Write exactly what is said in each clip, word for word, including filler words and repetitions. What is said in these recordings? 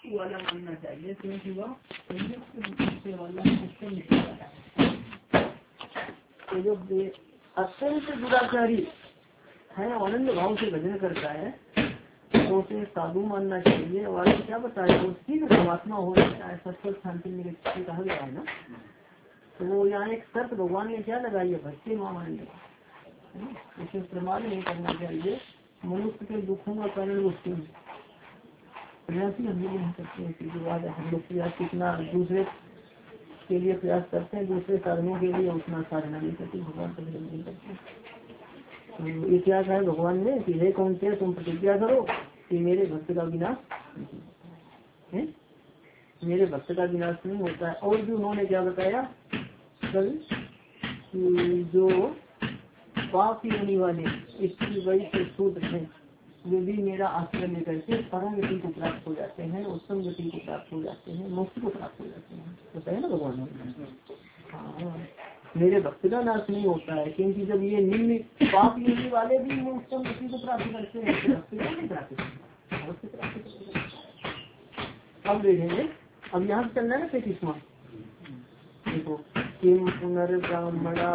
वाला मानना चाहिए, क्योंकि वह से वाला है। तो जो अत्यंत दुराचारी है, आनंद भाव से भजन करता है, तो उसे साधु मानना चाहिए। और क्या बताया, उसकी जो परमात्मा हो जाता है, सत्संग शांति में कहा गया है ना। तो वो यहाँ एक शर्त भगवान ने क्या लगाई है, भक्ति मानंद, उसे प्रमाद नहीं करना चाहिए। मनुष्य के दुखों का कारण उसके प्रयास ही हम लोग नहीं करते हैं। कि जो आज हम लोग प्रयास कितना दूसरे के लिए प्रयास करते हैं, दूसरे साधनों के लिए उतना साधना नहीं करते, भगवान का भजन नहीं करते। तो ये क्या कहा भगवान ने कि हे कौन से तुम प्रतिज्ञा करो कि मेरे भक्त का विनाश है, मेरे भक्त का विनाश नहीं होता है। और भी उन्होंने क्या बताया कल कि जो पाप योनि वाले इसकी वजह से शूद्र है, वे भी मेरा आश्रय लेकर के परम गति को प्राप्त हो जाते हैं, उत्तम गति को प्राप्त हो जाते हैं, मोक्ष को प्राप्त हो जाते हैं। तो है ना भगवान ने, हाँ मेरे भक्त का नाश नहीं होता है, क्योंकि जब ये निम्न पाप योनि वाले भी उत्तम गति को प्राप्त करते हैं तो भक्त को नहीं प्राप्त करते। अब देखेंगे, अब यहाँ चलना है ना पैंतीसवां, देखो किम पुनर्ब्राह्मणा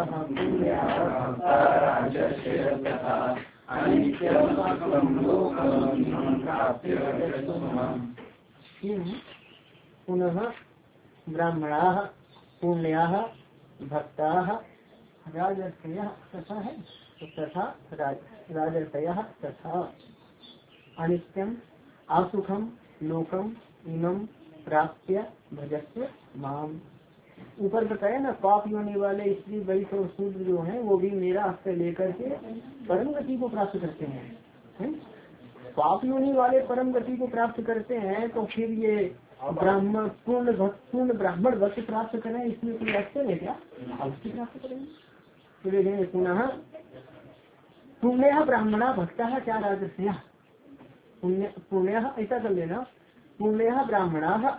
पुनः ब्राह्मणा पुण्या भक्ता राजर्षय तथा है, तथा राजर्षय तथा अनित्यम असुखम लोकम इमं प्राप्य भजस्व माम। ऊपर बताया ना, पाप योनि वाले स्त्री वैश्य और शूद्र जो हैं वो भी मेरा आश्रय लेकर के परम गति को प्राप्त करते हैं, है? पाप योनि वाले परम गति को प्राप्त करते हैं, तो फिर ये ब्राह्मण पूर्ण भक्त पूर्ण ब्राह्मण भक्त प्राप्त करें, इसमें कोई आश्चर्य है क्या? अवश्य प्राप्त करेंगे। तो देखेंगे पुनः पुण्य ब्राह्मणा भक्ता क्या राजस्या, पुण्य पुण्य ऐसा कर लेना, पुण्य ब्राह्मणा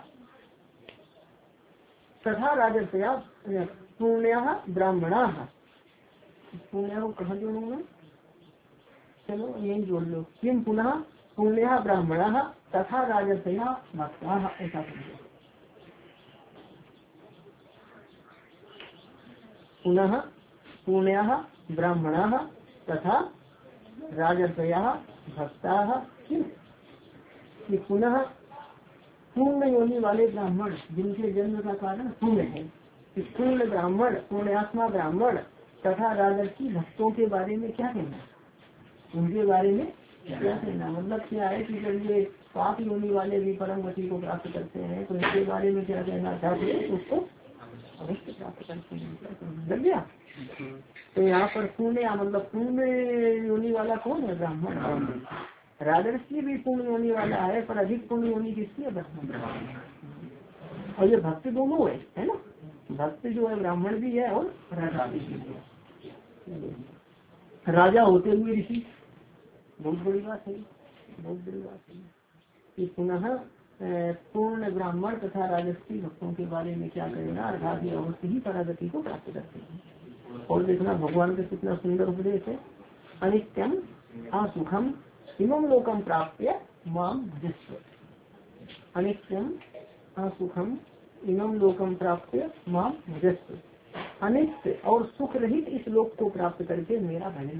तथा राजस्या पुण्य ब्राह्मणा, पुण्य को कहा जोड़ूंगा, चलो यही जोड़ लो, किम पुनः पुण्य ब्राह्मणा तथा राजस्या भक्ता, ऐसा करिए। पुनः पुण्य ब्राह्मणा तथा राजस्या भक्ता, पुनः पूर्ण योनि वाले ब्राह्मण जिनके जन्म का कारण पुण्य है, पूर्ण ब्राह्मण पुण्यात्मा ब्राह्मण तथा राजर्षि भक्तों के बारे में क्या कहना, उनके बारे में क्या कहना, मतलब क्या है कि जब ये पाप योनि वाले भी परम गति को प्राप्त करते हैं तो इनके बारे में क्या कहना चाहते हैं, उसको अवश्य प्राप्त करते हैं। लग गया। तो यहाँ पर पुण्य मतलब पूर्ण योनि वाला कौन है, ब्राह्मण। राजर्षि भी पूर्ण योनि वाला है, पर अधिक पूर्ण योनि किसकी है, ब्राह्मण। और ये भक्त दोनों है, है ना, भक्त जो है ब्राह्मण भी है और राजा भी है। राजा होते हुए ऋषि, बहुत बड़ी बात है, बहुत बड़ी बात है कि पुनः पूर्ण ब्राह्मण तथा राजर्षि भक्तों के बारे में क्या करना, अर्थात ही अवश्य ही परागति को प्राप्त करते हैं। और देखना भगवान का कितना सुंदर उपदेश है, अनित्यम असुखम इमं लोकम प्राप्य माम भजस्व, अनित्यम असुखम इमं लोकम प्राप्य माम भजस्व, अनित्य और सुख रहित इस लोक को प्राप्त करके मेरा भजन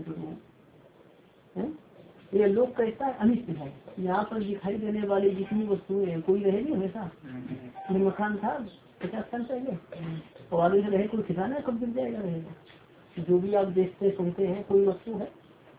करो। ये लोक कैसा है, अनित्य है। यहाँ पर दिखाई देने वाली जितनी वस्तुएं हैं, कोई रहेगी हमेशा, मकान था पचास साल पहले और आगे से रहे कोई ठिकाना कब गिर जाएगा, रहेगा। जो भी आप देखते सुनते हैं कोई वस्तु है,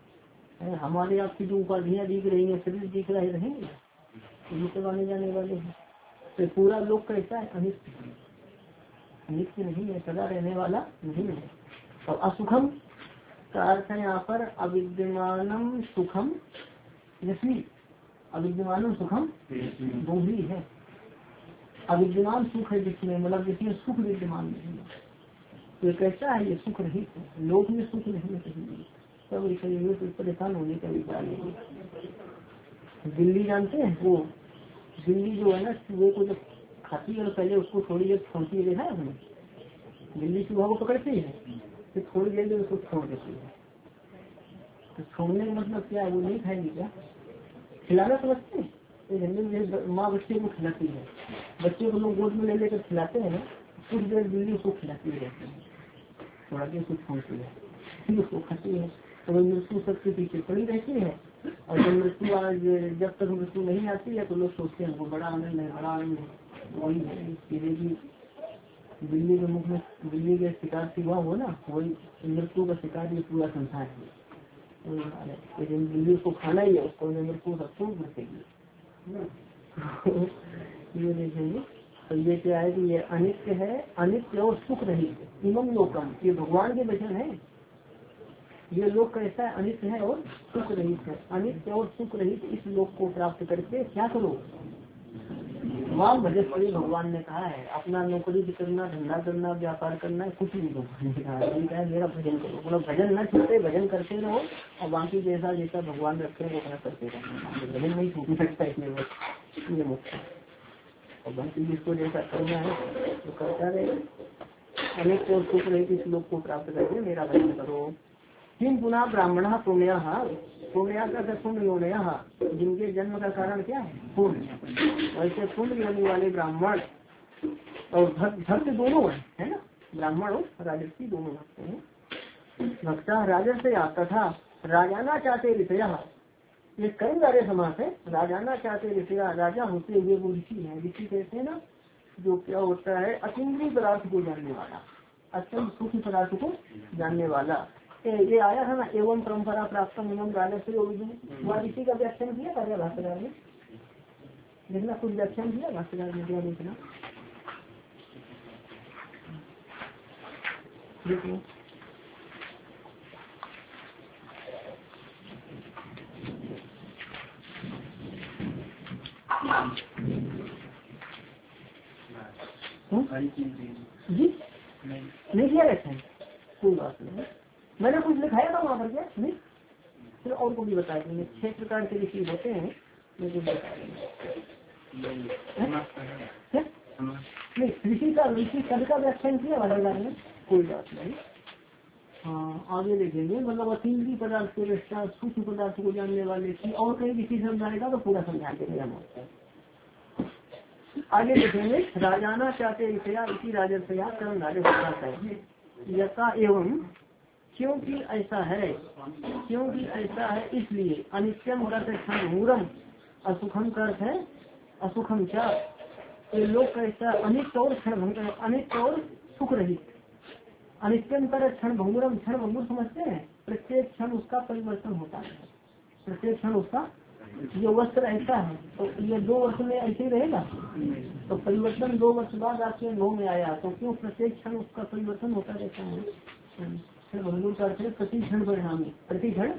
हमारे आपकी जो उपाधियाँ दिख रही है, शरीर दिख रहे रहेंगे, तो आने जाने वाले हैं। तो पूरा लोक कैसा है, अनित्य, नित्य नहीं है, सदा रहने वाला नहीं है। और असुखम का अर्थ है यहाँ पर अविद्यमानम सुखम यस्मी, अविद्यमानम सुखम दोहरी है। अविद्यमान सुख है जिसमें, मतलब जिसमें सुख विद्यमान नहीं है, तो कैसा है, ये सुख रहित है, लोक में सुख नहीं है कहीं, सब इसे परेशान होने का विचार है। बिल्ली जानते हैं, वो बिल्ली जो है ना, चूहे को जब खाती है और पहले उसको थोड़ी देर छोड़ती है, देखा है हमने, बिल्ली चूहा को पकड़ती है फिर थोड़ी देर में उसको छोड़ देती है। तो छोड़ने का मतलब क्या है, वो नहीं खाएगी क्या, खिलाना समझते हैं, माँ बच्चे को खिलाती है, बच्चे को लोग गोद में ले लेकर खिलाते हैं ना, कुछ देर बिल्ली उसको खिलाती रहती है, थोड़ा देर कुछ खाती है, फिर उसको खाती है। तो वह मृत्यु सबके पीछे पड़ी रहती है। और जब मृत्यु आज जब तक मृत्यु नहीं आती है तो लोग सोचते हैं वो बड़ा आनंद है, बड़ा आनंद है। वही है सीधे की बिल्ली के मुख में बिल्ली के शिकार सिवा हो ना, वही मृत्यु का शिकार ये पूरा संसार है। जब बिल्ली को खाना ही है उसको मृत्यु सबको बचेगी। ये देखेंगे तो ये क्या है कि ये अनित्य है, अनित्य और सुख रहित इमम लोकम, ये भगवान के वचन है। ये लोक कैसा है, अनित्य है और सुख रहित है। अनित्य और सुख रहित इस लोक को प्राप्त करके क्या करो, वहाँ भजस्वी भगवान ने कहा है। अपना नौकरी भी करना, धंधा करना, व्यापार करना, कुछ भी भगवान ने कहा है मेरा भजन करो। मतलब भजन न छूटे, भजन करते रहो और बाकी जैसा जैसा भगवान रखे वो अपना करते रहो। भजन नहीं छूट सकता इसमें, बस ये मुख्य है। और बाकी जिसको जैसा करना है तो करता रहे। अनेक और सुख रहित इस लोक को प्राप्त करके मेरा भजन करो। किम पुनः ब्राह्मण पुण्य, पुण्य का पुण्य योनय, जिनके जन्म का कारण क्या है पुण्य, वैसे पुण्य योनि वाले ब्राह्मण और भक्त, भक्त दोनों है, है ना, ब्राह्मण और राजर्षि दोनों भक्त हैं। भक्ता राजर्षि तथा राजाना चाहते ऋषया, ये कई सारे समास है। राजाना चाहते ऋषया, राजा होते हुए वो ऋषि है। ऋषि कहते हैं ना जो क्या होता है, अतीन्द्रिय पदार्थ को जानने वाला, अत्यंत सूक्ष्म पदार्थ को जानने वाला। ये आया था ना, एवं परंपरा प्राप्त एवं राजस्व वह ऋषि का व्याख्यान किया था भाष्यकार ने, देखना कुछ व्याख्यान किया भाष्यकार ने, क्या देखना देखो। जी नहीं किया व्याख्यान, कोई बात नहीं, मैंने कुछ लिखाया था वहाँ पर क्या नहीं, फिर और को भी बता देंगे। छह प्रकार के ऋषि होते हैं, मैं कुछ बता देंगे। नहीं ऋषि का ऋषि पद का व्याख्यान किया भाष्यकार ने, कोई बात नहीं। हाँ आगे देखेंगे, मतलब अतीन्द्रिय पदार्थ के दृष्टा सूक्ष्म पदार्थ को जानने वाले थी। और कहीं ऋषि समझाएगा तो पूरा समझा देंगे हम। आगे देखेंगे, राजाना चाहते ऋषया इसी राजर्षया कर्म राजर्षया यथा एवं, क्योंकि ऐसा है, क्योंकि ऐसा है इसलिए। अनित्यम करते क्षण मूरम, असुखम करते है असुखम क्या, ये लोग कैसा अनित्य और क्षण भंग, अनित्य और सुख रहित। अनित्यम कर क्षण भंगुरम, क्षण भंगुर समझते हैं, प्रत्येक क्षण उसका परिवर्तन होता है, प्रत्येक क्षण उसका जो वस्त्र ऐसा है तो ये दो वर्ष में ऐसे ही रहेगा, तो परिवर्तन दो वर्ष बाद आपके अनुभव में आया तो क्यों प्रत्येक क्षण उसका परिवर्तन होता रहता है। प्रति क्षण परिणामी, प्रति क्षण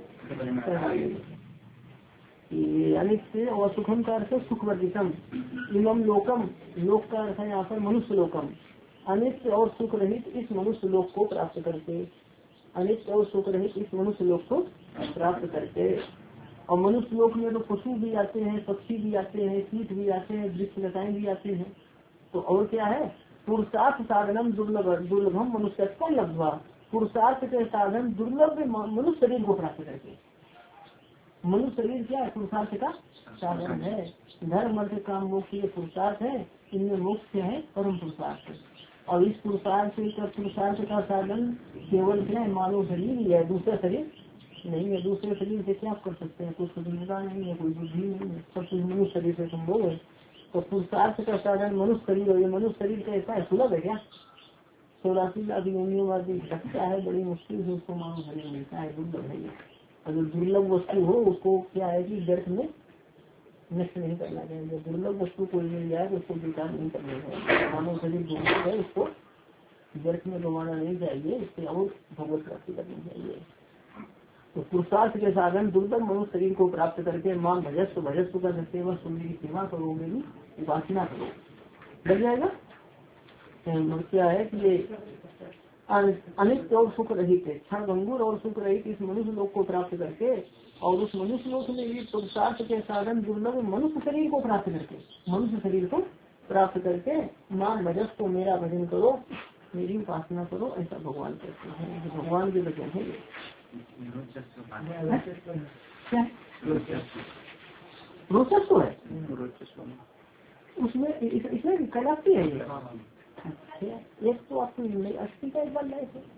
अनित्य और सुखम का अर्थ सुख वर्जितम, इमम लोकम, लोक का अर्थ है यहाँ पर मनुष्य लोकम, अनित्य और सुख रहित इस मनुष्य लोक को प्राप्त करके, अनित्य और सुख रहित इस मनुष्य लोक को प्राप्त करके। और मनुष्य लोक में तो पशु भी आते हैं, पक्षी भी आते हैं, कीट भी आते हैं, वृक्ष लताएं भी आते हैं। तो और क्या है, पुरुषार्थ साधनम दुर्लभ, दुर्लभम मनुष्यत्व लब्धवा, पुरुषार्थ के साधन दुर्लभ मनुष्य शरीर को प्राप्त करके। मनुष्य शरीर क्या है, पुरुषार्थ का साधन है। धर्म अर्थ काम मोक्ष ये पुरुषार्थ है, इनमें मोक्ष है परम पुरुषार्थ। और इस पुरुषार्थ का पुरुषार्थ का साधन केवल क्या है, मानव शरीर ही है, दूसरा शरीर नहीं है। दूसरे शरीर से क्या कर सकते हैं, कोई स्वतंत्रता नहीं है, कोई बुद्धि नहीं है, सब कुछ मनुष्य शरीर से संभव है। तो पुरुषार्थ का साधन मनुष्य शरीर है। मनुष्य शरीर कैसा है, सुलभ है क्या, चौरासी लाख योनियों आदि रखता है, बड़ी मुश्किल से उसको मानव शरीर मिलता है, दुर्लभ है। अगर दुर्लभ वस्तु हो उसको क्या है कि व्यर्थ में नष्ट नहीं करना चाहिए। दुर्लभ वस्तु कोई मिल जाए तो उसको बेकार नहीं करना चाहिए। मानव शरीर दुर्लभ है, उसको व्यर्थ में गंवाना नहीं चाहिए, इससे और भगवत प्राप्ति करनी चाहिए। तो पुरुषार्थ के साधन दुर्लभ मनुष्य शरीर को प्राप्त करके मां भजस्व, भजस्व का सेवा सुनने की सेवा करो, मेरी उपासना करो, लग जाएगा। क्या है कि ये अनित्य और सुख रहित है, क्षण भंगुर और सुख रहित इस मनुष्य लोक को प्राप्त करके, और उस मनुष्य लोक में भी पुरुषार्थ के साधन दुर्लभ मनुष्य शरीर को प्राप्त करके, मनुष्य शरीर को प्राप्त करके मां भजस्व, मेरा भजन करो, मेरी उपासना करो, ऐसा भगवान कहते हैं। भगवान के वचन है। क्या रोचस्व है उसमें, इस, इसमें कैलाशी है ये। एक तो आपको अस्थि का एक बार लाए थे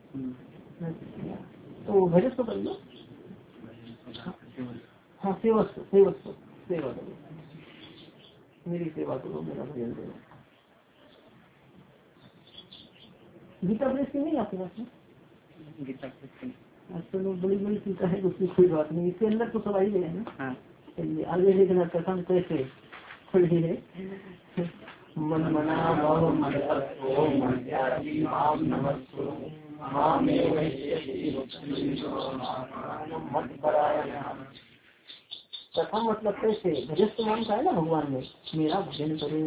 तो भजस तो कर लो। हाँ सेवस्व सेवस्व सेवा करो, मेरी सेवा करो, मेरा भजन करो। गीता प्रेस की नहीं आपके पास में? गीता प्रेस चलो बड़ी बड़ी टीका है, उसकी कोई बात नहीं, इसके अंदर तो सब आई गए हैं ना। चलिए आगे देखना कथम कैसे खुली है। मन मना भाव कथम मतलब कैसे, भजस्व नाम का है ना भगवान में, मेरा भजन करो,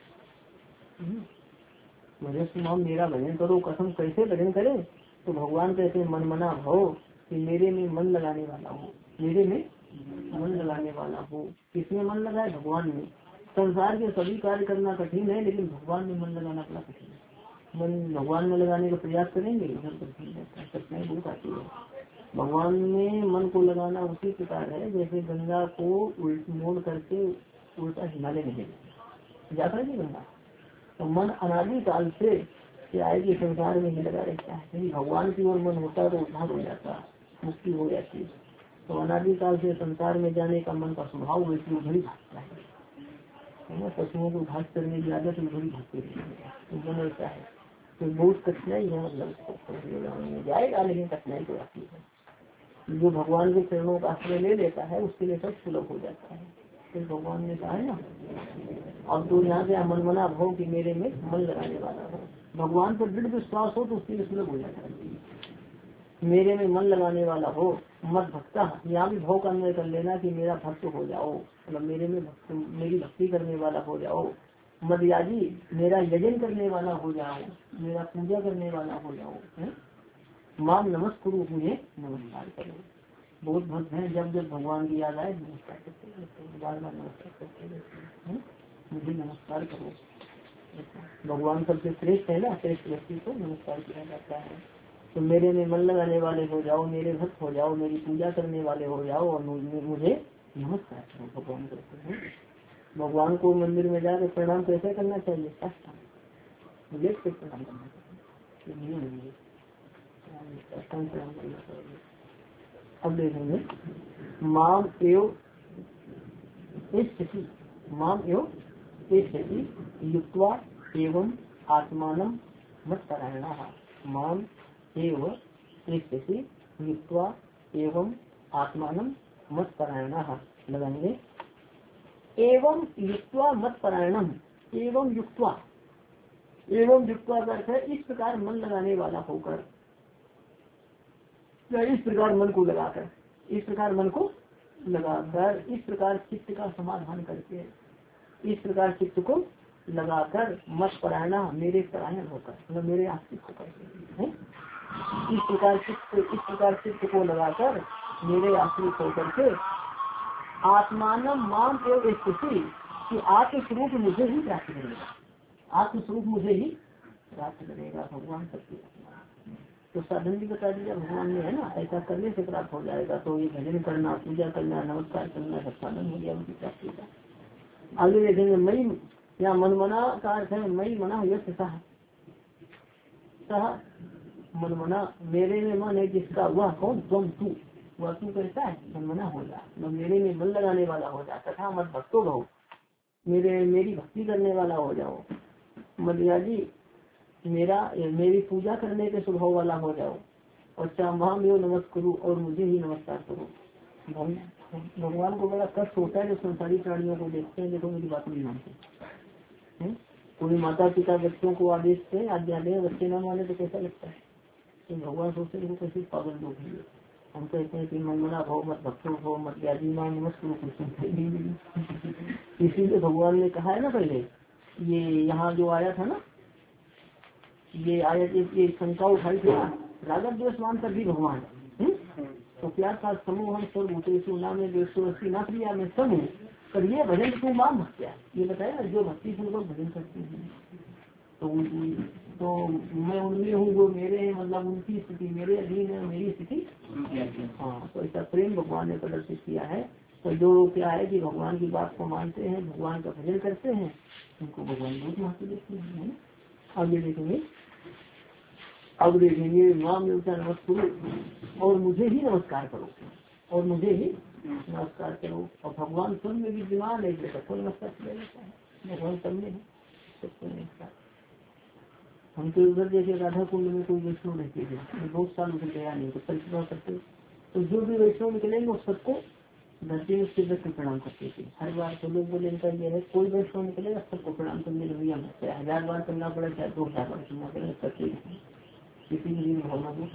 भजस्व नाम मेरा भजन करो। कथम कैसे भजन करें, तो भगवान कहते हैं मन मना हो कि मेरे में मन लगाने वाला हो, मेरे में मन लगाने वाला हो। किसमें मन लगाए, भगवान में। संसार के सभी कार्य करना कठिन है, लेकिन भगवान में मन लगाना बड़ा कठिन है। मन भगवान में लगाने का प्रयास करेंगे उधर कठिन रहता है, कठिनाई बहुत आती है। भगवान में मन को लगाना उसी प्रकार है जैसे गंगा को उल्ट मोड़ करके उल्टा हिमालय में जाता है गंगा। तो मन अनादि काल से क्या है कि संसार में ही लगा रहता है, यदि भगवान की ओर मन होता तो उद्धार हो जाता, मुक्ति हो जाती। तो अनादि काल से संसार में जाने का मन का स्वभाव वैसे उधर ही भागता है ना, पशुओं को घास करने की आदत उधर ही भागते तो मन ऐसा है। तो बहुत कठिनाई है, मतलब जाएगा लेकिन कठिनाई तो आती है। जो भगवान के चरणों का आश्रय ले लेता है उसके लिए सब सुलभ हो जाता है। तो भगवान ने कहा है ना, अब तो यहाँ से मन मना भाव कि मेरे में मन लगाने वाला हो, भगवान पर दृढ़ विश्वास हो तो उसके लिए सुलभ हो जाता है। मेरे में मन लगाने वाला हो, मत भक्ता, यहाँ भी भाव का अन्वय कर लेना कि मेरा भक्त हो जाओ, मतलब मेरे में भक्त, मेरी भक्ति करने वाला हो जाओ। मदयाजी, मेरा यजन करने वाला हो जाओ, मेरा पूजा करने वाला हो जाओ। माम नमस्कुरु, मुझे नमस्कार करो। बहुत भक्त हैं, जब जब भगवान की याद आए नमस्कार करते रहते, बार बार नमस्कार करते रहते, मुझे नमस्कार करो। भगवान सबसे श्रेष्ठ है ना, श्रेष्ठ व्यक्ति को नमस्कार किया जाता है। तो मेरे में मन लगाने वाले हो जाओ, मेरे भक्त हो जाओ, मेरी पूजा करने वाले हो जाओ और मुझे नमस्कार करो। भगवान करते हैं, भगवान को मंदिर में जाकर प्रणाम कैसे करना चाहिए, साष्टांग लेट के प्रणाम करना चाहिए, साष्टांग प्रणाम करना चाहिए। अब देखेंगे माम एव स्थिति, माम एव स्थिति युक्त्वा एवं आत्मानं मत्परायणः। माम एव स्थिति युक्त्वा एवं आत्मानं मत्परायणः लगाएंगे। एवं युक्त्वा मत्परायणम, एवं युक्त्वा, एवं युक्त्वा का अर्थ है इस प्रकार मन लगाने वाला होकर, या इस प्रकार मन को लगाकर, इस प्रकार मन को लगाकर, इस प्रकार चित्त का समाधान करके, इस प्रकार चित्त को लगाकर मत परायणा, मेरे परायण होकर, मतलब मेरे आश्रित होकर, इस प्रकार चित्त, इस प्रकार चित्त को लगाकर मेरे आश्रित होकर के आत्मान माम एवं स्थिति कि आत्मस्वरूप मुझे ही प्राप्त करेगा, आत्मस्वरूप मुझे ही प्राप्त करेगा। भगवान सबकी तो साधन भी बता दिया भगवान ने, है ना, ऐसा करने से प्राप्त हो जाएगा। तो ये भजन करना, पूजा करना, नमस्कार करना सब साधन हो गया उनकी प्राप्ति का। आगे देखेंगे मई, या मन मना का अर्थ है मई मना यश सह, सह मन मना, मेरे में मन है जिसका, वह कौन, तुम तू, वह तू कैसा है, मन मना हो जा, मेरे में मन लगाने वाला हो जा। तथा मत भक्तो भाव, मेरे मेरी भक्ति करने वाला हो जाओ। मर्यादी, मेरा मेरी पूजा करने के स्वभाव वाला हो जाओ। और चामाम यो नमस्करू, और मुझे ही नमस्कार करो। भगवान को बड़ा कष्ट होता है जो संसारी प्राणियों को देखते हैं, देखो मेरी बात नहीं मानते। कोई माता पिता बच्चों को आदेश से आज्ञा दे, बच्चे न माने तो कैसा लगता है। तो भगवान सोचते हैं कैसे पागल लोग हैं। हम कहते हैं कि मंगला भाव मत भक्तों भाव मत यादी मां नमस्कार, इसीलिए भगवान ने कहा है ना पहले, ये यहाँ जो आया था ना, ये आयत, ये शंका उठाई थी रागव द्वेषमान कर भी भगवान, तो क्या था, समूह हम सर्वभूतेषु नाम देशोस्ती ना प्रिया में समूह पर ये भजन तू माम भक्त्या, ये बताया जो भक्ति पूर्वक भजन करते हैं तो तो मैं उनमें हूँ, वो मेरे हैं, मतलब उनकी स्थिति मेरे अधीन है, मेरी स्थिति। हाँ, तो ऐसा प्रेम भगवान ने प्रदर्शित किया है तो जो क्या है कि भगवान की बात को मानते हैं, भगवान का भजन करते हैं, उनको भगवान बहुत महत्व देते हैं। आगे देखेंगे, अब देखेंगे माँ देवता नमस्कार और मुझे ही नमस्कार करो, और मुझे ही नमस्कार करो। और भगवान स्वयं में विद्यमान है, इसलिए सबको नमस्कार किया जाता है। भगवान सब में है, सबको नमस्कार। हम तो उधर जैसे राधा कुंड में कोई वैष्णव रहते थे, बहुत साल उधर गया नहीं, तो परिक्रमा करते, तो जो भी वैष्णव निकलेंगे वो सबको धरती में सिर रख प्रणाम करते थे। हर बार तो लोग बोले इनका ये है, कोई वैष्णव निकलेगा सबको प्रणाम करने लगे, हजार बार करना पड़े चाहे दो हजार बार करना पड़े, करते किसी भी दिन भावना को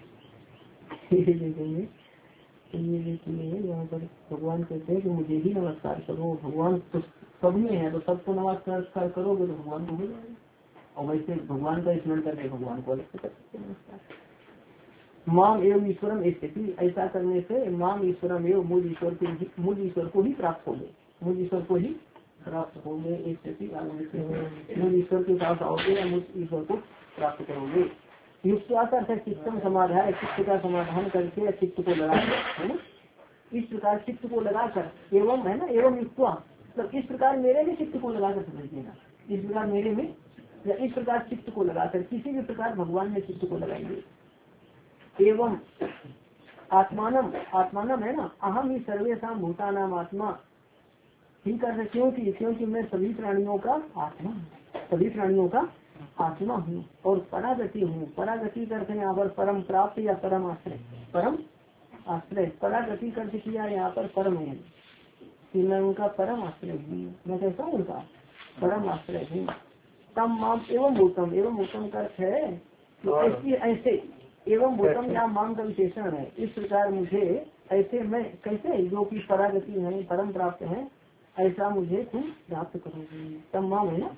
देखेंगे। तो ये देखिए यहाँ पर भगवान कहते हैं कि मुझे ही नमस्कार करो। भगवान तो सब में है, तो सबको नमस्कार करोगे तो भगवान को हो जाएगा। और वैसे भगवान का स्मरण करके भगवान को अलग से कर सकते नमस्कार। माम एवं ईश्वरम स्थिति, ऐसा करने से माम ईश्वरम एवं मुझ ईश्वर को मुझ ईश्वर को ही प्राप्त होंगे, मुझ ईश्वर को ही प्राप्त होंगे। स्थिति मुझ ईश्वर के पास आओगे या मुझ ईश्वर को प्राप्त करोगे। युक्त आकर से चित्तम समाधान, चित्त का समाधान करके चित्त को लगाकर, है ना, इस प्रकार चित्त को लगाकर, एवं है ना, एवं युक्त मतलब इस प्रकार मेरे में चित्त को लगाकर समझ लेना, इस प्रकार मेरे में या इस प्रकार चित्त को लगाकर, किसी भी प्रकार भगवान में चित्त को लगाएंगे। एवं आत्मानम, आत्मानम है ना, अहम ही सर्वेशा भूतानाम आत्मा, ठीक है, क्योंकि क्योंकि मैं सभी प्राणियों का आत्मा, सभी प्राणियों का आत्मा हूँ और परागति हूँ। परागति करते हैं यहाँ पर परम प्राप्त या परम आश्रय, परम आश्रय, परागति करते किया यहाँ पर परम है कि मैं उनका परम आश्रय हूँ, मैं कैसा हूँ उनका परम आश्रय हूँ। तम माम एवं भूतम, एवं भूतम का अर्थ है तो ऐसी ऐसे, एवं भूतम यहाँ माम का विशेषण है। इस प्रकार मुझे ऐसे मैं कैसे जो कि परागति है, परम प्राप्त है, ऐसा मुझे तुम प्राप्त करोगे। तम माम है ना,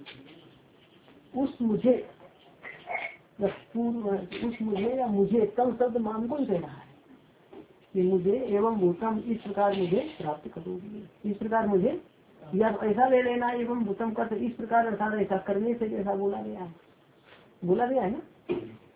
उस मुझे, पूर्व उस मुझे या मुझे, तम शब्द माम को ही कह रहा है कि मुझे एवं भूतम इस प्रकार मुझे प्राप्त करोगी, इस प्रकार मुझे, या ऐसा ले लेना एवं भूतम का, तो इस प्रकार अर्थात ऐसा करने से जैसा बोला गया है, बोला गया है ना।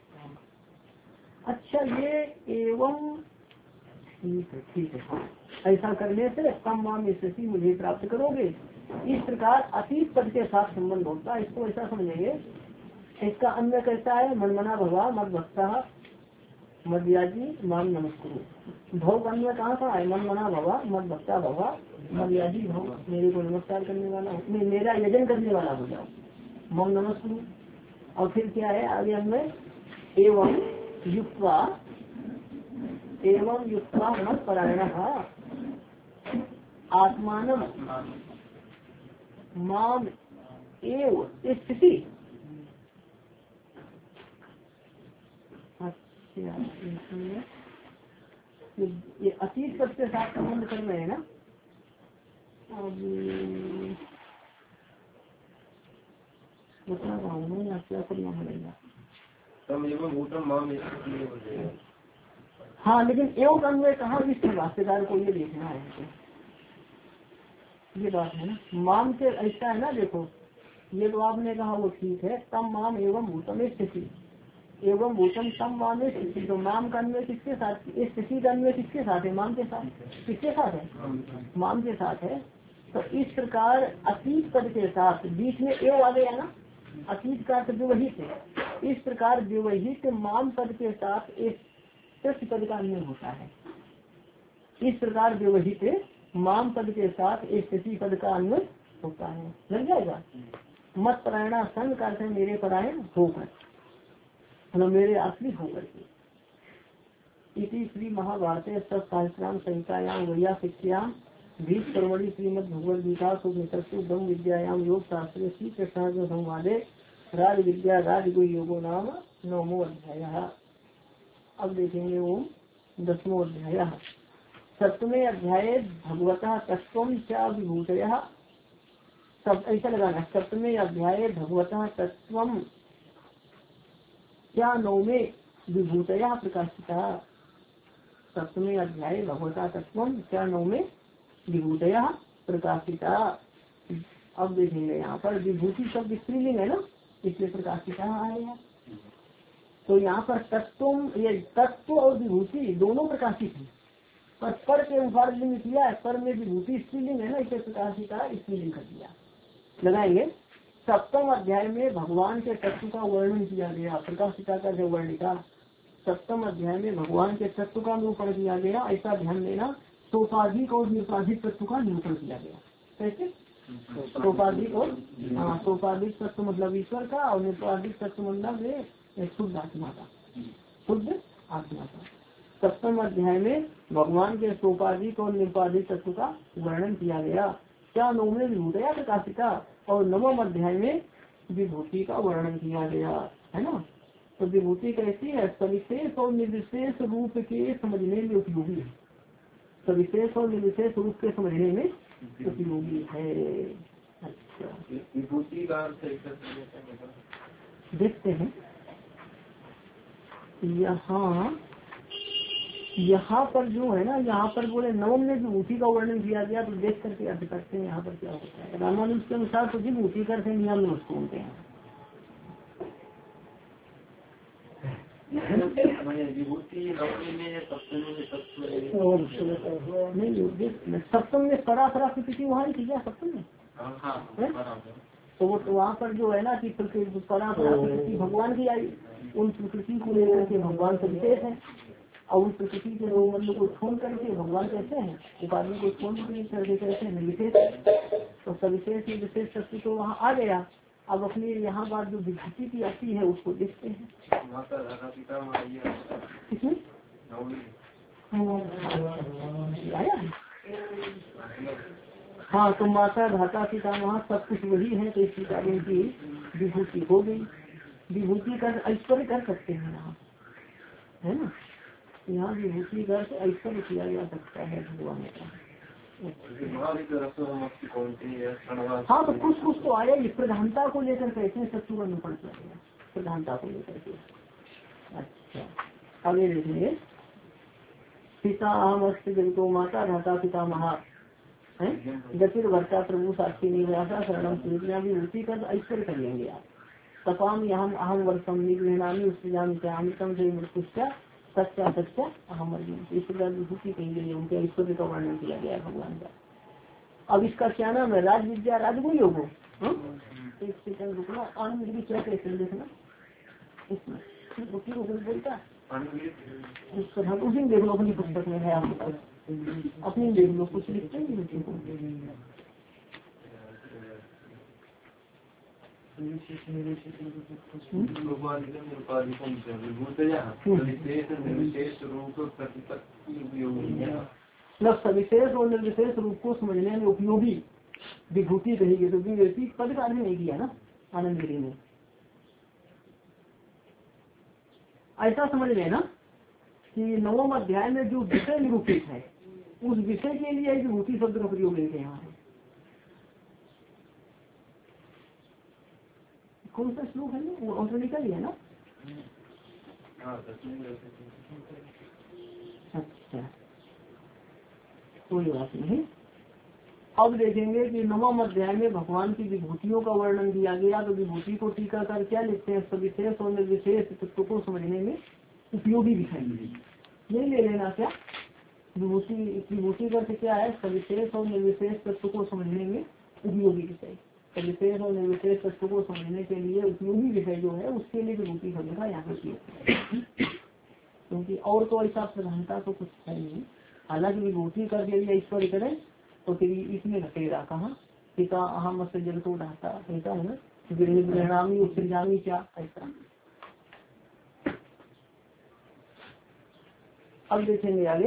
अच्छा ये एवं ठीक है, ठीक है, ऐसा करने से तम माम स्थिति मुझे प्राप्त करोगे, इस प्रकार अतीत पद के साथ संबंध होता है। इसको ऐसा समझेंगे, इसका अन्य कैसा है, मनमना भवा मद भक्ता मध्याजी माम नमस्कुरु। भव अन्य कहाँ का है, मनमना भवा मद भक्ता भवा मध्याजी भव, मेरे को नमस्कार करने वाला हो, नहीं मेरा यजन करने वाला हो जाओ, मम नमस्कुरु। और फिर क्या है आगे हमें, एवं युक्त्वा, एवं युक्त्वा मत परायण आत्मानम माम एव स्थिति। अच्छा ये अतीत पद के साथ संबंध कर रहे हैं ना। अब बता रहा हूँ या क्या करना पड़ेगा। हाँ लेकिन एवं अन्वय कहाँ इस भाष्यकार को ये देखना है, ये बात है ना। माम से ऐसा है ना, देखो ये तो आपने कहा वो ठीक है, तम माम एवं भूतम स्थिति, एवं भूतम तम माम स्थिति, तो माम का अन्वय किसके साथ, स्थिति का अन्वय किसके साथ है, माम के साथ, किसके साथ है, माम के साथ है। तो इस प्रकार अतीत पद के साथ बीच में एव आ गया ना, अतीत का व्यवहित है, इस प्रकार व्यवहित माम पद के साथ एक पद का अन्वय होता है। इस प्रकार व्यवहित माम पद के साथ एक स्थिति पद का अन्वय होता है, लग जाएगा। मत परायणा संग का अर्थ है मेरे परायण होकर, मतलब मेरे आश्रित होकर के। इसी श्री महाभारत सहस्राम संहितायाम वैया शिक्षायाम बीस परवड़ी श्रीमद भगवद गीता ब्रह्म विद्यायाम योग शास्त्र श्री कृष्ण संवादे राज विद्या राजगुरु योगो नाम नवमो अध्याय। अब देखेंगे वो दसमो अध्याय। सप्तमे अध्याय भगवता तत्व क्या विभूतया, सब ऐसा लगाना, सप्तमे अध्याय भगवता तत्व क्या नौमे विभूतया प्रकाशिता। सप्तमे अध्याय भगवता तत्व क्या नौमे विभूतया प्रकाशिता। अब देखेंगे यहाँ पर विभूति शब्द स्त्रीलिंग है ना, इसलिए प्रकाशिता आएगा। तो यहाँ पर तत्व, ये तत्व और विभूति दोनों प्रकाशित है, पर पर के अनुसार लिंग किया है, पर में विभूति स्त्रीलिंग है ना, इसे प्रकाशिका स्त्रीलिंग कर दिया। लगाएंगे सप्तम अध्याय में भगवान के तत्व का वर्णन किया गया। प्रकाशिका का जो वर्णिका सप्तम अध्याय में भगवान के तत्व का निरूपण किया गया, ऐसा ध्यान देना। सोपाधिक और निरुपाधिक तत्व का निरूपण किया गया। कैसे? सोपाधिक और हाँ, सोपाधिक तत्व मतलब ईश्वर का और निरुपाधिक तत्व मतलब शुद्ध आत्मा का, शुद्ध आत्मा का। सप्तम अध्याय में भगवान के सोपाधिक और निरुपाधिक तत्व का वर्णन किया गया। क्या नौवे विभूतया प्रकाशिका, और नवम अध्याय में विभूति का वर्णन किया गया है ना। तो विभूति कैसी है? सविशेष और निर्विशेष रूप के समझने में उपयोगी है। सविशेष और निर्विशेष रूप के समझने में उपयोगी है। अच्छा, विभूति का देखते हैं यहाँ यहाँ पर जो है ना, यहाँ पर बोले नवम में विभूति का वर्णन किया गया, तो देख करके अर्थ करते हैं यहाँ पर क्या होता है। रामानुज के अनुसार तो विभूति करते हैं नियम में उसको होते हैं। नहीं, सप्तम में परा परा प्रकृति वहाँ थी क्या? सप्तम में तो वो वहाँ पर जो है ना कि परा परा प्रकृति भगवान की आई, उन प्रकृति को लेकर के भगवान से विशेष है, और उस प्रकृति के मतलब को छोड़ करके भगवान कैसे हैं, उपाधि को छोड़ करके कैसे हैं, विशेष। तो सविशेष विशेष शक्ति तो वहाँ आ गया। अब अपनी यहाँ बात जो विभूति की आती है उसको देखते हैं। किसमें आया? हाँ, तो माता धाता पिता वहाँ सब कुछ वही है, तो इस प्रकार उनकी विभूति हो गई। विभूति कर ऐश्वर्य कर सकते हैं यहाँ, है ना। यहाँ विभूति का ऐश्वर्य किया जा सकता है भगवान का। हाँ, तो कुछ कुछ तो आया ही। प्रधानता को लेकर कैसे शत्रु का निरूपण किया गया, प्रधानता को लेकर के। अच्छा, आगे देखेंगे। पिता अहम अस्ति जगतो माता धाता पिता महा है गतिर वर्ता प्रभु साक्षी निवासा शरणम सूचना। विभूति का ऐश्वर्य कर लेंगे आप। तपाम यहाँ अहम वर्षम निगृहणामी अमृतम से मृत्युष्टा सच्चा सच्चा अहम अर्जुन। इस प्रकार विभूति कहेंगे, उनके ऐश्वर्य का वर्णन किया गया भगवान का। अब इसका क्या नाम है? राज विद्या राजगुण योग। एक सेकंड रुकना, आनंद गिरी क्या कहते देखना इसमें बुद्धि को बोलता उसी देख लो, अपनी पुस्तक में है आपके पास, अपनी देख लो, कुछ लिखते हैं बुद्धि को। मतलब सविशेष और निर्विशेष रूप को समझने में उपयोगी विभूति कहेगी। तो विभूति पद का अर्थ नहीं किया ना आनंद गिरी ने। ऐसा समझ लेना कि नवम अध्याय में जो विषय निरूपित है उस विषय के लिए विभूति शब्द का प्रयोग लेते हैं। यहाँ कौन सा श्लोक है ना, वो निकल है ना। अच्छा, कोई बात नहीं। अब देखेंगे कि नवम अध्याय में भगवान की विभूतियों का वर्णन किया गया। तो विभूति को टीकाकार क्या लिखते हैं? सविशेष और निर्विशेष तत्व को समझने में उपयोगी विषय। यही ले लेना क्या विभूति। विभूति का अर्थ क्या है? सविशेष और निर्विशेष तत्व को समझने में उपयोगी विषय। सविशेष और निर्विशेष तत्व को समझने के लिए उपयोगी विषय जो है उसके लिए विभूति शब्द का यहाँ पर, क्योंकि और तो ऐसा प्रधानता तो कुछ है नहीं। हालांकि विभूति करके लिए ईश्वर करे तो फिर इसमें घटेगा कहाँ? पिता अहम से जल को ढाता ऐसा है ना, परिणामी उत्सृजामी क्या ऐसा। अब देखेंगे आगे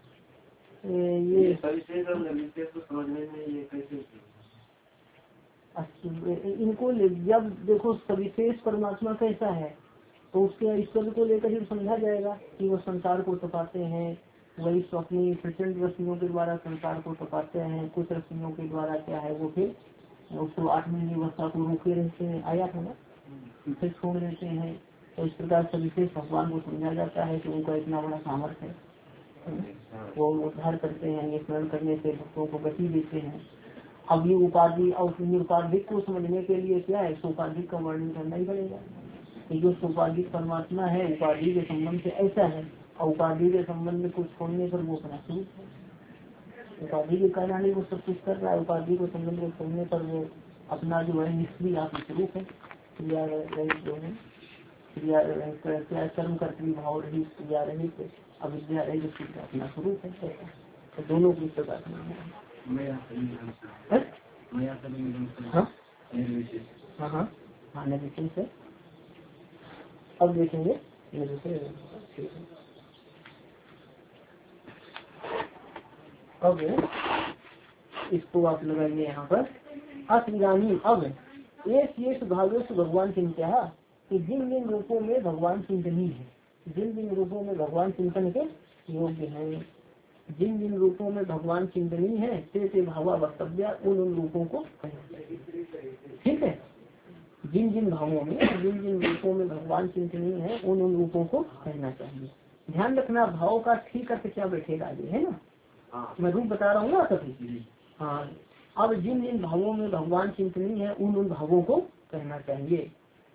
ये समझने में ये कैसे। अच्छा, इनको जब देखो सविशेष परमात्मा कैसा है तो उसके ईश्वर को लेकर ही समझा जाएगा कि वो संसार को तपाते हैं। वही स्वप्नी प्रचंड रश्मियों के द्वारा संसार को तपाते हैं। कुछ रश्मियों के द्वारा क्या है वो फिर उसको आठ महीने अवस्था को रोके रहते हैं, आया था ना, फिर छोड़ देते हैं। तो इस प्रकार सविशेष भगवान को समझा जाता है कि उनका इतना बड़ा सामर्थ्य है। वो उद्धार करते हैं, स्मरण करने से भक्तों को गति देते हैं। अब ये उपाधि और निरुपाधिक को समझने के लिए क्या है? सोपाधिक का वर्णन करना ही पड़ेगा। जो सोपाधिक परमात्मा है उपाधि के संबंध से ऐसा है उपाधि के संबंध को छोड़ने पर वो अपना स्वरूप है। उपाधि के कारण ही वो सब कुछ कर रहा है, उपाधि को संबंध को छोड़ने पर वो अपना जो है निष्क्रिय आत्मस्वरूप है। क्रिया रहित जो है, क्रिया क्या कर्म कर्तव्य भाव रहित, क्रिया रहित, अविद्या रहित अपना स्वरूप है। तो दोनों की प्रकार हाँ हाँ हाँ निर्विशेष है। अब देखेंगे अब इसको आप लगाइए यहाँ पर अतिगानी। अब एक ये भागवत भगवान चिंता कि जिन जिन रूपों में भगवान चिंतनीय है, जिन जिन रूपों में भगवान चिंतन के योग्य है, जिन जिन रूपों में भगवान चिंतनीय है ते ते भावा वक्तव्य उन उन रूपों को, ठीक है, जिन जिन भावों में जिन जिन रूपों में भगवान चिंतनीय है उन उन रूपों को कहना चाहिए। ध्यान रखना भाव का ठीक अर्थ क्या बैठेगा आगे, है ना। मैं रूप बता रहा हूँ ना कभी। हाँ, अब जिन जिन भावों में भगवान चिंतनीय है उन उन भावों को कहना चाहिए।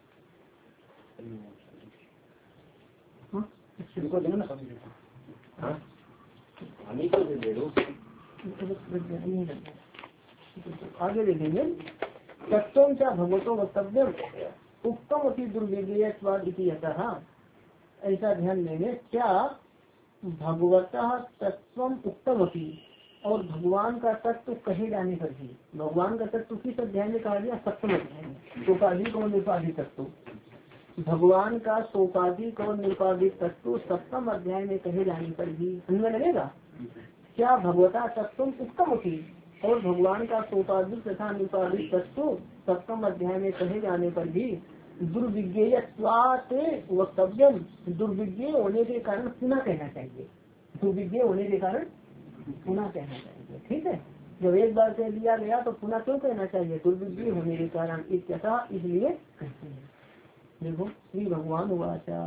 आगे देखेंगे तत्व क्या भगवतो वक्तव्यम उत्तम अति दुर्विज्ञेयत्वाद इति अतः। ऐसा ध्यान देंगे क्या भगवतः तत्वम उत्तम अति, और भगवान का तत्व कहे जाने पर भी, भगवान का तत्व किस अध्याय में कहा गया, सप्तम अध्याय में, सोपाधिक और निपाधिक तत्व, भगवान का सोपाधिक और निपाधिक तत्व सप्तम अध्याय में कहे जाने पर भी समझ लगेगा। क्या भगवता तत्व उत्तम अति, और भगवान का सोपाधिक तथा निपाधिक तत्व सप्तम अध्याय में कहे जाने पर भी दुर्विज्ञेयत्वात् वक्तव्यम, दुर्विज्ञेय होने के कारण पुनः कहना चाहिए, दुर्विज्ञेय होने के कारण पुनः कहना चाहिए। ठीक है, जब एक बार कह दिया गया तो पुनः क्यों कहना चाहिए, दुर्विज्ञेय होने के कारण, इत्यथा इसलिए कहते हैं। देखो श्री भगवान वाचा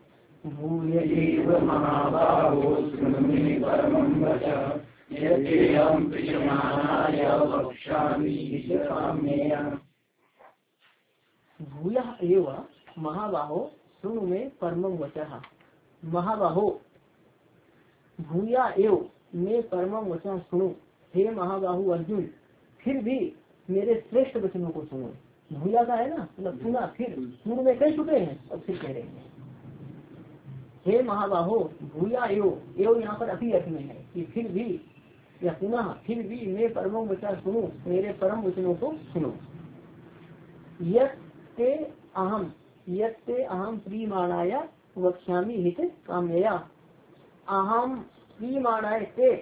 भूयः एव महाबाहो सुनु में परमं वचः, महाबाहो भूया एव में परमं वचन सुनो, हे महाबाहु अर्जुन फिर भी मेरे श्रेष्ठ वचनों को सुनो। भूया का है ना मतलब सुना, फिर सुन में कह चुके हैं और फिर कह रहे हैं। हे महाबाहो भूया एव, एव यहाँ पर अभी अर्थ में है कि फिर भी या सुना, फिर भी मैं परमं वचन सुनो, मेरे परम वचनों को सुनो। यत्ते अहम यत्ते अहम प्रीमाणाय वक्ष्यामि हित काम्यया, अहम प्रीमाणाय ते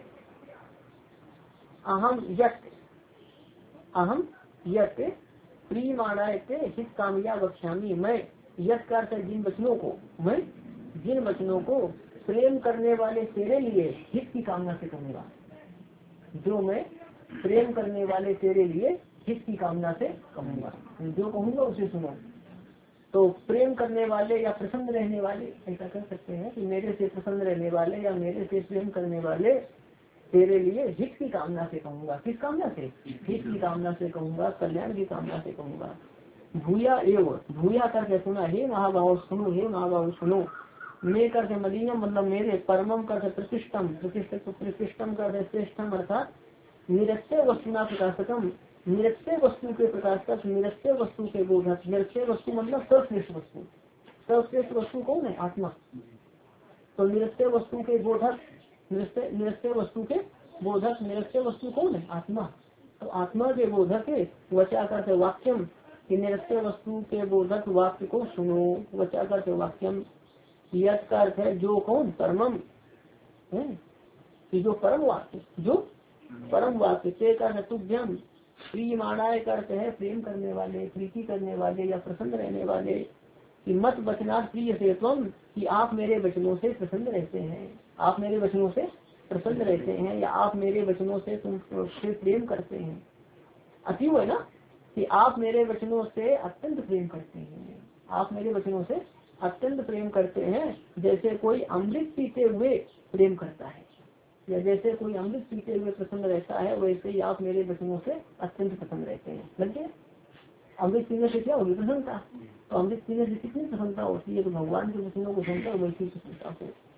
अहम यत् अहम यत् प्रीमाणाय ते हित कामया वक्ष्यामि, मैं यत् करते जिन वचनों को, मैं जिन वचनों को प्रेम करने वाले तेरे लिए हित की कामना से कहूँगा, जो मैं प्रेम करने वाले तेरे लिए हित की कामना से कहूँगा, जो कहूँगा उसे सुनो। तो प्रेम करने वाले या प्रसन्न रहने वाले, ऐसा कर सकते हैं कि मेरे से प्रसन्न रहने वाले या मेरे से प्रेम करने वाले तेरे लिए हित की कामना से कहूँगा। किस कामना से, हित की कामना से कहूँगा, कल्याण की कामना से कहूँगा। भूया एव, भूया करके सुना, हे महाभाव सुनो, हे महाभाव सुनो। मैं करके मदीयम मतलब मेरे, परमम करके प्रतिष्ठम, प्रतिष्ठ प्रतिष्ठम करके श्रेष्ठम अर्थात निरस्य वस्तुना प्रकाशकम, निरस्य वस्तु के प्रकाशक, निरस्य वस्तु के बोधक, निरस्य वस्तु मतलब सर्वश्रेष्ठ वस्तु, सर्वश्रेष्ठ वस्तु कौन है, आत्मा। तो निरस्य वस्तु के बोधक, निरस्य वस्तु के बोधक, निरस्य वस्तु कौन है, आत्मा। तो आत्मा के बोधक वचा करते वाक्यम, कि निरस्य वस्तु के बोधक वाक्य को सुनो, वचा करते वाक्यम। यत् का अर्थ है जो, कौन, परमम है कि जो परम वाक्य, जो परम वाक्य, ते का तुभ्यम प्रियमाणाय करते हैं प्रेम करने वाले, प्रीति करने वाले या प्रसन्न रहने वाले। कि मत वचनात् प्रिय से तुम, कि आप मेरे वचनों से प्रसन्न रहते हैं, आप मेरे वचनों से प्रसन्न रहते हैं, या आप मेरे वचनों से तुम से प्रेम करते हैं। अति है ना कि आप मेरे वचनों से अत्यंत प्रेम करते हैं, आप मेरे वचनों से अत्यंत प्रेम करते हैं, जैसे कोई अमृत पीते हुए प्रेम करता है, या जैसे कोई अमृत पीते हुए प्रसन्न रहता है, वैसे ही आप मेरे वचनों से अत्यंत प्रसन्न रहते हैं। लगे अमृत पीने से क्या होगी, प्रसन्नता। तो अमृत पीने से कितनी प्रसन्नता होती है, तो भगवान के वचनों को सुनकर वैसी प्रसन्नता हो।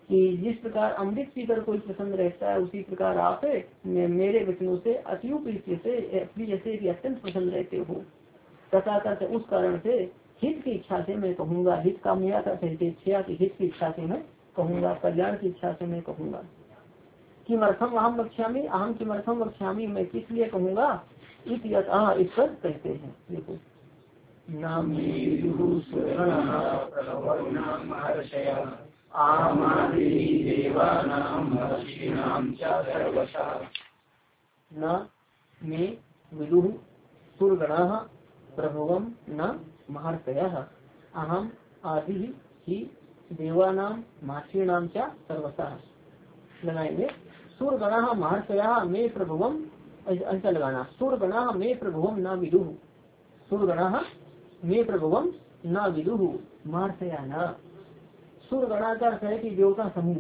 कि जिस प्रकार अमृत पीकर कोई प्रसन्न रहता है उसी प्रकार आप मे, मेरे वचनों से अति प्रीति से प्रिय से भी अत्यंत प्रसन्न रहते हो। तथा करते उस कारण से हित की इच्छा से मैं कहूँगा, हित का मेरा कहते की हित की इच्छा से मैं कहूँगा, कल्याण की इच्छा से मैं कहूँगा। किमर्थम अहम वक्ष्यामि, अहम किमर्थम वक्ष्यामि, मैं किस लिए कहूँगा, इस पर कहते हैं। देखो नाम न मे विदुः सुरगणाः प्रभवं न महर्षयः अहम आदि ही देवानां महर्षीणां च सर्वशः। लगाएंगे सुरगणाः महर्षयः मे प्रभवम, ऐसा लगाना, सुरगणाः मे प्रभवम न विदुः, सुरगणाः मे प्रभवम न विदुः महर्षयः न। सुरगणा का अर्थ है कि देवता समूह,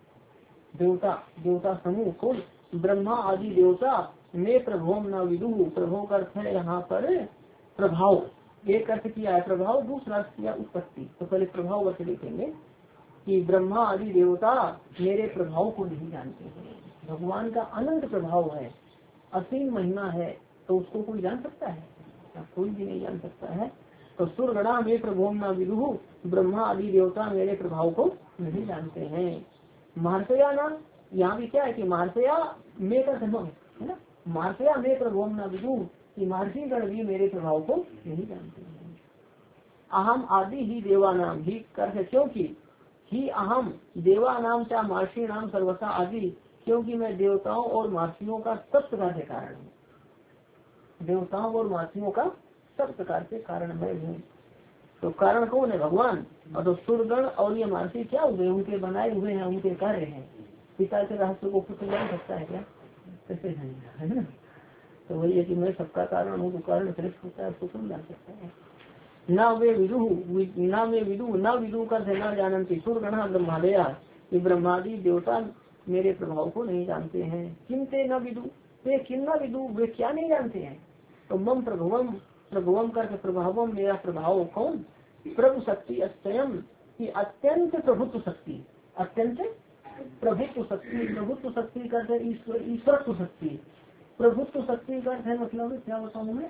देवता देवता समूह कौन, ब्रह्मा आदि देवता मे प्रभवम न विदुः, प्रभव का अर्थ है यहाँ पर प्रभाव, एक अर्थ किया है प्रभाव, दूसरा अर्थ किया उत्पत्ति। तो पहले प्रभाव अर्थ देखेंगे कि ब्रह्मा आदि देवता मेरे प्रभाव को नहीं जानते हैं। भगवान का अनंत प्रभाव है, असीम महिमा है, तो उसको कोई जान सकता है, कोई भी नहीं जान सकता है। तो सुरगणा में प्रभुम न विदुः, ब्रह्मा आदि देवता मेरे प्रभाव को नहीं जानते हैं। महर्षया न, यहाँ भी क्या है कि महर्षया में का संभव है ना, महर्षया में प्रभुम न विदुः, कि महर्षि गण भी मेरे प्रभाव को नहीं जानते हैं। अहम आदि ही देवानाम ही कर, क्योंकि ही अहम देवानाम चा महर्षि नाम सर्वथा आदि, क्योंकि मैं देवताओं और महर्षियों का सब प्रकार से कारण हूँ, देवताओं और महर्षियों का सब प्रकार से कारण मैं हूँ। तो कारण कौन है, भगवान। और तो सुरगण और ये महर्षि क्या हुए, उनके बनाए हुए हैं, उनके कार्य हैं। पिता के रहस्य को पुत्र जान सकता है क्या, कैसे है ना। तो वही है कि मैं सबका कारण हूँ, तो कारण श्रेष्ठ होता है, उसको कौन जान सकता है। न वे विदु न वे विदु न विदु का न जानती सुरगण ब्रह्मादया, ये ब्रह्मादि देवता मेरे प्रभाव को नहीं जानते हैं। किमते न विदु, वे किम न विदु, वे क्या नहीं जानते हैं। तो मम प्रभुवम, प्रभुवम कर प्रभावम मेरा प्रभाव कौन, प्रभु शक्ति अत्ययम, की अत्यंत प्रभुत्व शक्ति, अत्यंत प्रभुत्व शक्ति, प्रभुत्व शक्ति करते ईश्वर ईश्वरत्व शक्ति, प्रभुत्व शक्ति का अर्थ है मतलब क्या बताऊँ मैं,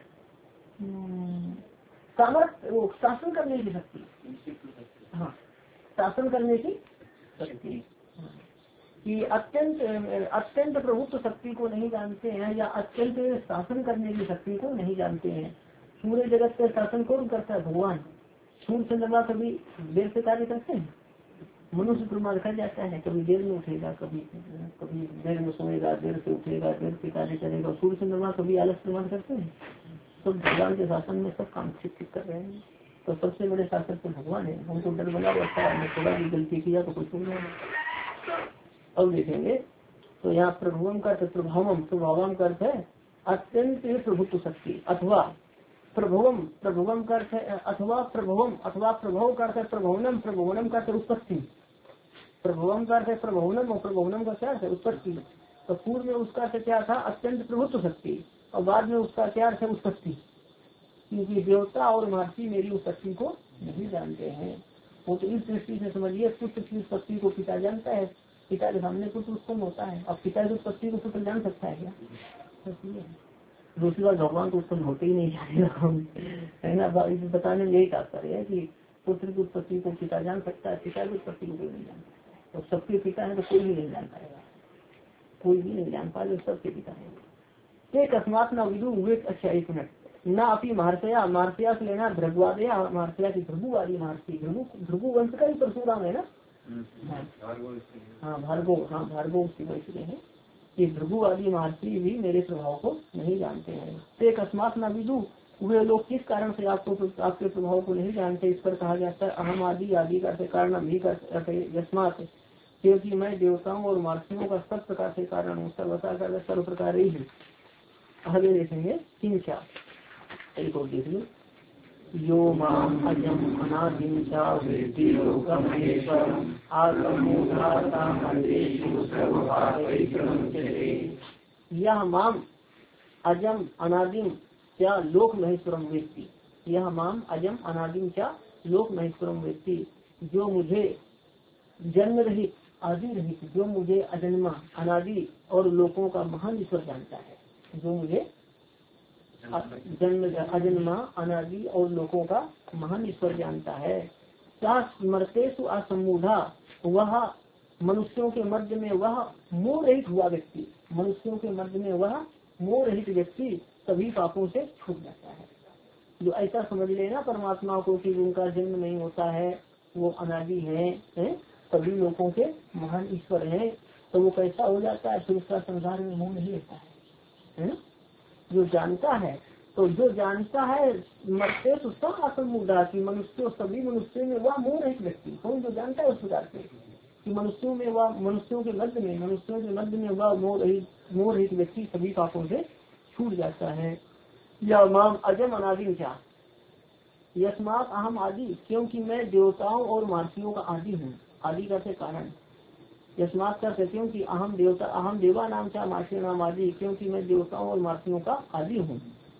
सामर्थ्य, वो शासन करने की शक्ति, हाँ शासन करने की शक्ति, कि अत्यंत अत्यंत प्रभुत्व शक्ति को नहीं जानते हैं, या अत्यंत शासन करने की शक्ति को नहीं जानते हैं। पूरे जगत का शासन कौन करता है, भगवान। सूर्य चंद्रमा कभी देर से कार्य करते हैं, मनुष्य प्रमाण कर जाता है, कभी देर में उठेगा, कभी कभी देर में सोएगा, देर से उठेगा, देर से कार्य करेगा। सूर्य चंद्रमा कभी आलस प्रमाण करते हैं, तो भगवान के शासन में सब काम ठीक ठीक कर रहे हैं। तो सबसे बड़े शासक तो भगवान है, हमको डर बना रहता है, हमने थोड़ा भी गलती किया तो कुछ होगा। अब देखेंगे तो यहाँ प्रभुवम का प्रभावम, प्रभावम का अर्थ है अत्यंत प्रभुत्व शक्ति, अथवा प्रभुवम, प्रभुवम का अर्थ है अथवा प्रभुवम, अथवा प्रभव का अर्थ है प्रभवनम, प्रभवनम का अर्थ उत्पत्ति, प्रभुवम का अर्थ है प्रभवनम और प्रभवनम का क्या है उत्पत्ति। तो पूर्व में उसका अर्थ क्या था, अत्यंत प्रभुत्व शक्ति, और बाद में उसका क्या अर्थ है उत्पत्ति, क्योंकि देवता और महर्षि मेरी उत्पत्ति को नहीं जानते हैं। वो तो इस दृष्टि से समझिए, पुत्र की उत्पत्ति को पिता जानता है, पिता के सामने पुत्र उत्पन्न होता है। अब पिता की उत्पत्ति को पुत्र जान सकता है क्या, दूसरी बार भगवान को उत्पन्न होते ही नहीं जानेगा, है ना। बताने में यही तात्पर्य है कि पुत्र की उत्पत्ति को पिता जान सकता है, पिता की उत्पत्ति को कोई नहीं जानता। तो सबके पिता है तो कोई भी नहीं जान पाएगा, कोई भी नहीं जान पाएगा, सबके पिता है। एक अस्मात न विदु हुए, अच्छा एक मिनट, न अपनी महर्षया, महर्षया से लेना भृगवादया, महर्षया की भृगुवादी महर्षि, भृगु भृगु वंश का ही परशुराम है ना, हाँ भार्गव, हाँ भार्गव उसकी वैसे है। ये भृगुवादी महर्षि भी मेरे प्रभाव को नहीं जानते हैं। एक अस्मात न विदु, वे लोग किस कारण से आपको आपके प्रभाव को नहीं जानते, इस पर कहा जाता है अहम आदि, आदि का कारण भी करते यस्मात, क्योंकि मैं देवताओं और महर्षियों का सब प्रकार से कारण हूँ, सर्वता का सर्व प्रकार ही हूँ। आगे देखेंगे तीन चार, एक और देख लो। यो माम अजम अनादिम च वेति लोकम महेश्वरम आत्मोधाता मन्देषु सर्वभावैकं चले। यह माम अजम अनादिम च लोक महेश्वरम वेत्ति, यह माम अजम अनादिम च लोक महेश्वरम वेत्ति, जो मुझे जन्म रहित आदि रहित, जो मुझे अजन्मा अनादि और लोकों का महान ईश्वर जानता है, जो मुझे जन्म अजन्मा अनादि और लोकों का महान ईश्वर जानता है। स्मृतेषु असमूढ़ा, वह मनुष्यों के मध्य में वह मोह रहित हुआ व्यक्ति, मनुष्यों के मध्य में वह मोह रहित व्यक्ति सभी पापों से छूट जाता है। जो ऐसा समझ लेना परमात्मा को कि उनका जन्म नहीं होता है, वो अनादि है, है? सभी लोगों के महान ईश्वर है, तो वो कैसा हो जाता है, फिर उसका संसार में मोह नहीं रहता है, है? जो जानता है, तो जो जानता है मरते तो सब असमुदा की मनुष्यों सभी मनुष्यों में वह मोह रहित व्यक्ति, कौन जो जानता है उस प्रकार से कि मनुष्यों में वह मनुष्यों के मध्य में मनुष्यों के मध्य में वह मोह रहित मोह रहित व्यक्ति सभी पापों से छूट जाता है। या माम अजम अनादि विचार यस्मात अहम आदि, क्योंकि मैं देवताओं और महर्षियों का आदि हूँ। आदि का से कारण, यस्मात का क्योंकि अहम देवता अहम देवा नाम चाह महर्षि नाम आदि, क्योंकि मैं देवताओं और महर्षियों का आदि हूँ।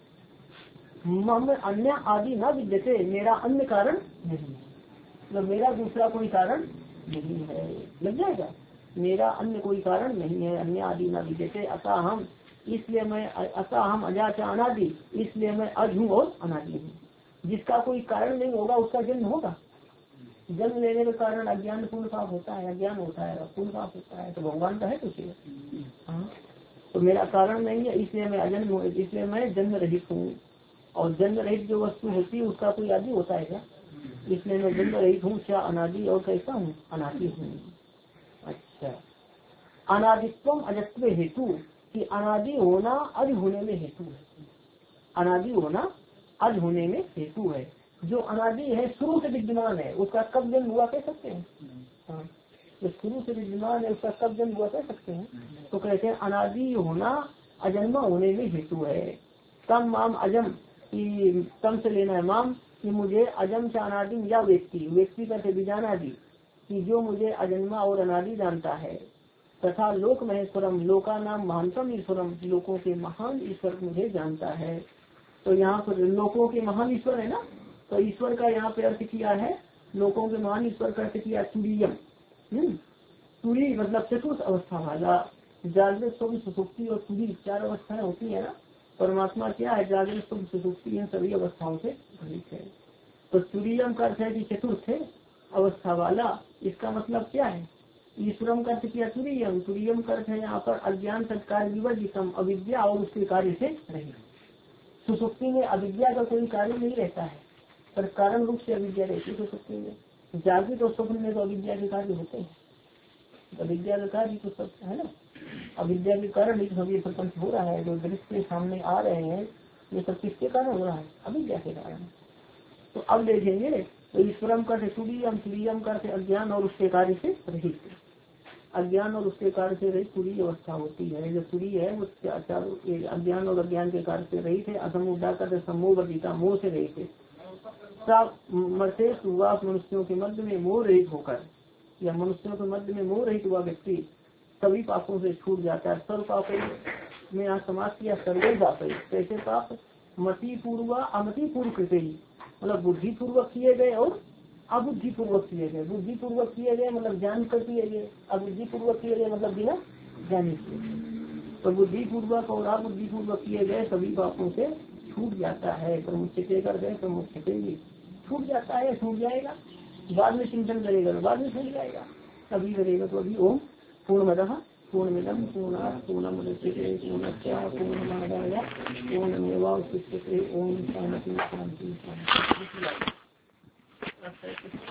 मम अन्य आदि न विद्यते, मेरा अन्य कारण नहीं है, मतलब मेरा दूसरा कोई कारण नहीं है। लग जाएगा, मेरा अन्य कोई कारण नहीं है। अन्य आदि न विद्यते अतः हम, इसलिए मैं अतः हम अजाच अनादि, इसलिए मैं अज हूँ और अनादि हूँ। जिसका कोई कारण नहीं होगा उसका जन्म होगा। जन्म लेने के कारण अज्ञान पूर्ण पाप होता है, अज्ञान होता है, पूर्ण पाप होता है, तो भगवान का है कुछ। हाँ, तो मेरा कारण नहीं है, इसलिए मैं अजन्म हूँ, इसलिए मैं जन्म रहित हूँ। और जन्म रहित जो वस्तु होती है उसका कोई आदि होता है क्या? इसलिए मैं जन्म रहित हूँ, क्या अनादि और कैसा हूँ, अनादि हूँ। अच्छा, अनादित्वम अजत्व हेतु, कि अनादि होना अज होने में हेतु है। अनादि होना अज होने में हेतु है। जो अनादि है, शुरू से विद्यमान है, उसका कब जन्म हुआ कह सकते हैं? हाँ, जो शुरू से विद्यमान है उसका कब जन्म हुआ कह सकते हैं? तो कहते हैं अनादि होना अजन्मा होने में हेतु है। तम माम अजम, कि तम से लेना है माम, कि मुझे अजम से अनादि या व्यक्ति, व्यक्ति करके बीजानादि, कि जो मुझे अजन्मा और अनादि जानता है। तथा लोक महेश्वरम, लोका नाम महानतम ईश्वरम, लोकों के महान ईश्वर मुझे जानता है। तो यहाँ पर लोकों के महान ईश्वर है ना, तो ईश्वर का यहाँ पे अर्थ किया है, लोकों के महान ईश्वर का अर्थ किया तुरीयम। तुरी मतलब चतुर्थ अवस्था वाला, जागृत स्वप्न सुषुप्ति और तुरी चार अवस्थाएं होती है ना। परमात्मा क्या है, जागृत स्वप्न सुषुप्ति इन सभी अवस्थाओं से रहित है। तो तुरीयम का अर्थ है कि चतुर्थ अवस्था वाला। इसका मतलब क्या है, ईश्वरम का अर्थ किया तुरीयम, तुरीयम का अर्थ है यहाँ पर अज्ञान संस्कार विवर्जितम, अविद्या और उसके कार्य से रहित। सुसुप्ति में अविद्या का कोई कार्य नहीं रहता है, पर कारण रूप से अविद्या रहती है सुसुप्ति में। जागृत और स्वप्न में तो अविद्या के कार्य होते हैं, अविद्या का कार्य तो सब है ना। अविद्या के कारण ही सब ये प्रपंच हो रहा है, जो दृश्य सामने आ रहे हैं ये सब किसके कारण हो रहा है, अविद्या के कारण। तो अब देखेंगे, तो ईश्वरम का तुरीयम, तुरीयम का अज्ञान और उसके कार्य से रहित। अज्ञान और उसके कार्य से रहित पूरी अवस्था होती है। जो पूरी है वो अज्ञान और अज्ञान के कार्य से रहित है। असम उद्धा कर समूह वर्जिता, मोह से रहित है। सब मरते सुवास मनुष्यों के मध्य में मोह रहित होकर, या मनुष्यों के मध्य में मोह रहित हुआ व्यक्ति सभी पापों से छूट जाता है। सर्व पाप में यहाँ समाप्त किया, सर्वे पाप। कैसे पाप? मति पूर्व अमति पूर्व कृत, मतलब बुद्धि पूर्वक किए गए और अबुद्धि पूर्वक किए गए। बुद्धि पूर्वक किए गए मतलब जान कर किए गए, अबुद्धि पूर्वक किए गए मतलब बिना जाने किए गए। तो बुद्धि पूर्वक और अबुद्धि पूर्वक किए गए सभी पापों से छूट जाता है। तो मुझसे कर गए तो मुझसे छूट जाता है, छूट जाएगा। बाद में चिंतन करेगा तो बाद में छूट जाएगा, अभी करेगा तो अभी। ओम पूर्णमदः पूर्णमिदं पूर्णात् पूर्णमुदच्यते पूर्णस्य पूर्णमादाय पूर्णमेवावशिष्यते। ओम शांति शांति शांति।